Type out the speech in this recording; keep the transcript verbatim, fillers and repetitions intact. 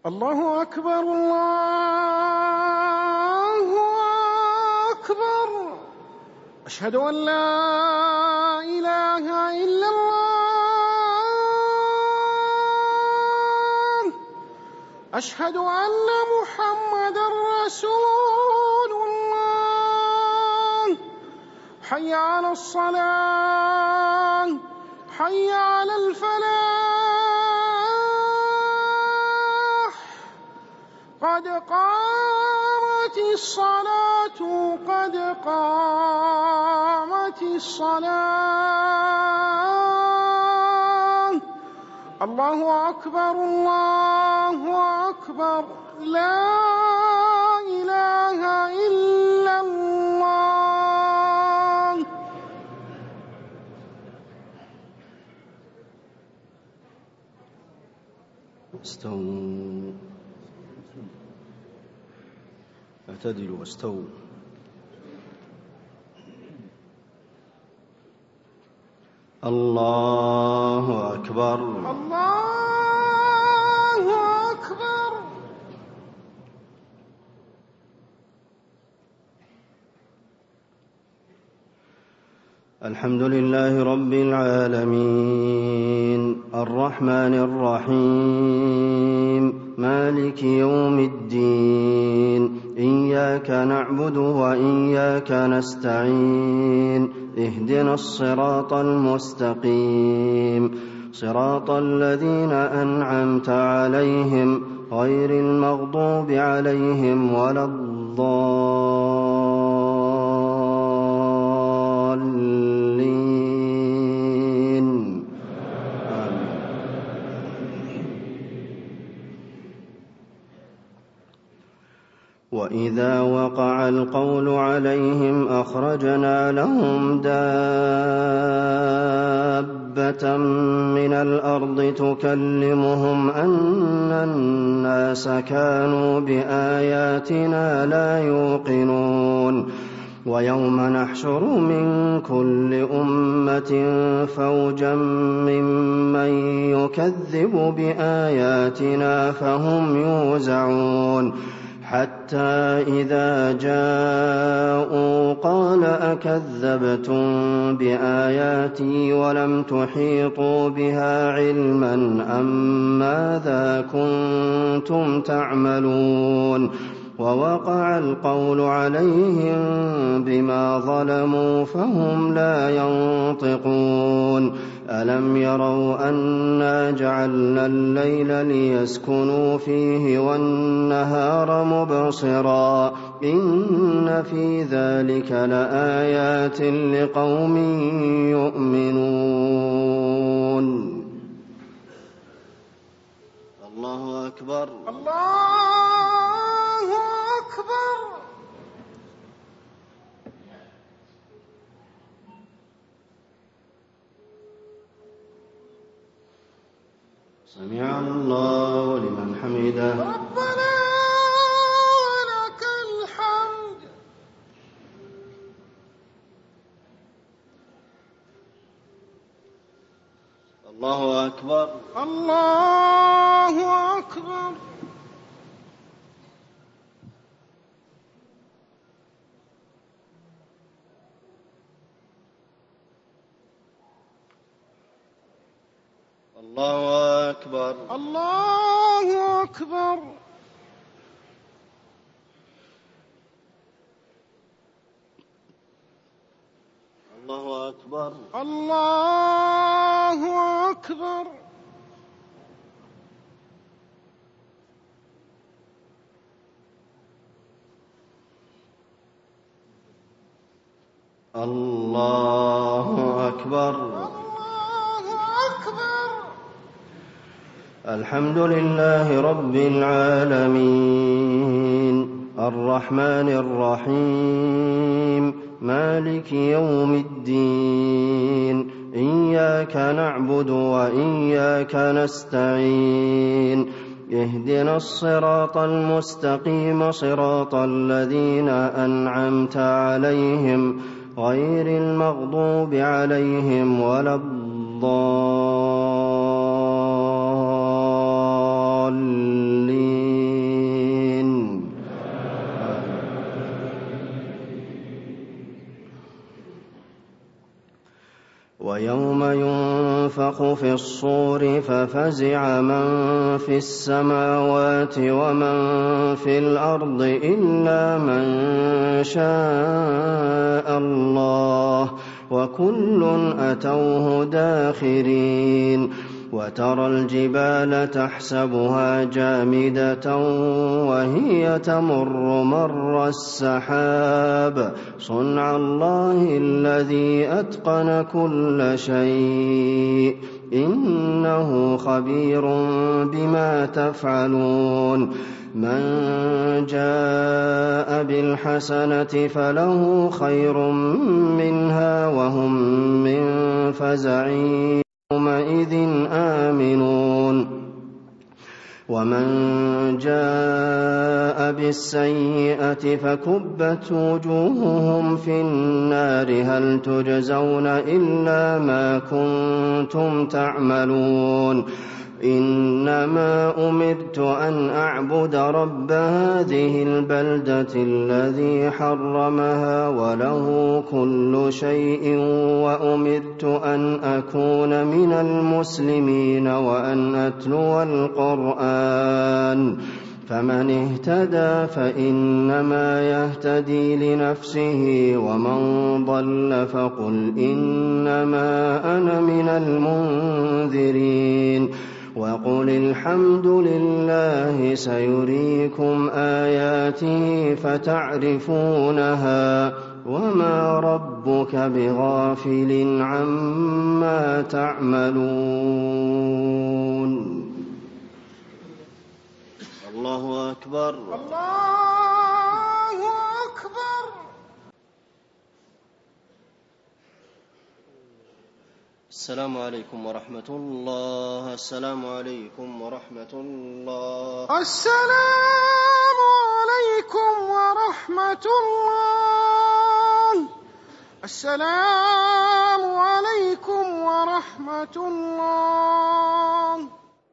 الله أكبر الله أكبر. أشهد أن لا إله إلا الله. أشهد أن محمدًا رسول الله. حي على الصلاة، حي على الفلاح، قد قامت الصلاة، قد قامت الصلاة. الله أكبر الله أكبر. لا إله إلا الله. استووا، اعتدلوا واستووا. الله أكبر الله أكبر. الحمد لله رب العالمين، الرحمن الرحيم، مالك يوم الدين. إياك نعبد وإياك نستعين. اهدنا الصراط المستقيم، صراط الذين أنعمت عليهم غير المغضوب عليهم ولا الضالين. وإذا وقع القول عليهم أخرجنا لهم دابة من الأرض تكلمهم أن الناس كانوا بآياتنا لا يوقنون. ويوم نحشر من كل أمة فوجا ممن يكذب بآياتنا فهم يوزعون، حتى إذا جاءوا قال أكذبتم بآياتي ولم تحيطوا بها علما أم ماذا كنتم تعملون. ووقع القول عليهم بما ظلموا فهم لا ينطقون. ألم يروا أنا جعلنا الليل ليسكنوا فيه والنهار مبصرا إن في ذلك لآيات لقوم يؤمنون. الله أكبر الله أكبر. سمع الله لمن حمده. ربنا ولك الحمد. الله أكبر الله أكبر. الله أكبر الله أكبر. الله أكبر الله أكبر. الله أكبر. الله أكبر. الحمد لله رب العالمين، الرحمن الرحيم، مالك يوم الدين. إياك نعبد وإياك نستعين. اهدنا الصراط المستقيم، صراط الذين أنعمت عليهم غير المغضوب عليهم ولا الضالين. ينفخ في الصور ففزع من في السماوات ومن في الأرض إلا من شاء الله وكل أتوه داخرين وترى الجبال تحسبها جامدة وهي تمر مر السحاب صنع الله الذي أتقن كل شيء إنه خبير بما تفعلون من جاء بالحسنة فله خير منها وهم من فزع يومئذ آمنون ومن جاء بالسيئة فكبت وجوههم في النار هل تجزون إلا ما كنتم تعملون إنما أمرت أن أعبد رب هذه البلدة الذي حرمها وله كل شيء وأمرت أن أكون من المسلمين وأن أتلو القرآن فمن اهتدى فإنما يهتدي لنفسه ومن ضل فقل إنما أنا من المنذرين وقل الحمد لله سيريكم آياته فتعرفونها وما ربك بغافل عما تعملون الله أكبر الله أكبر. السلام عليكم ورحمة الله. السلام عليكم ورحمة الله. السلام عليكم ورحمة الله. السلام عليكم ورحمة الله.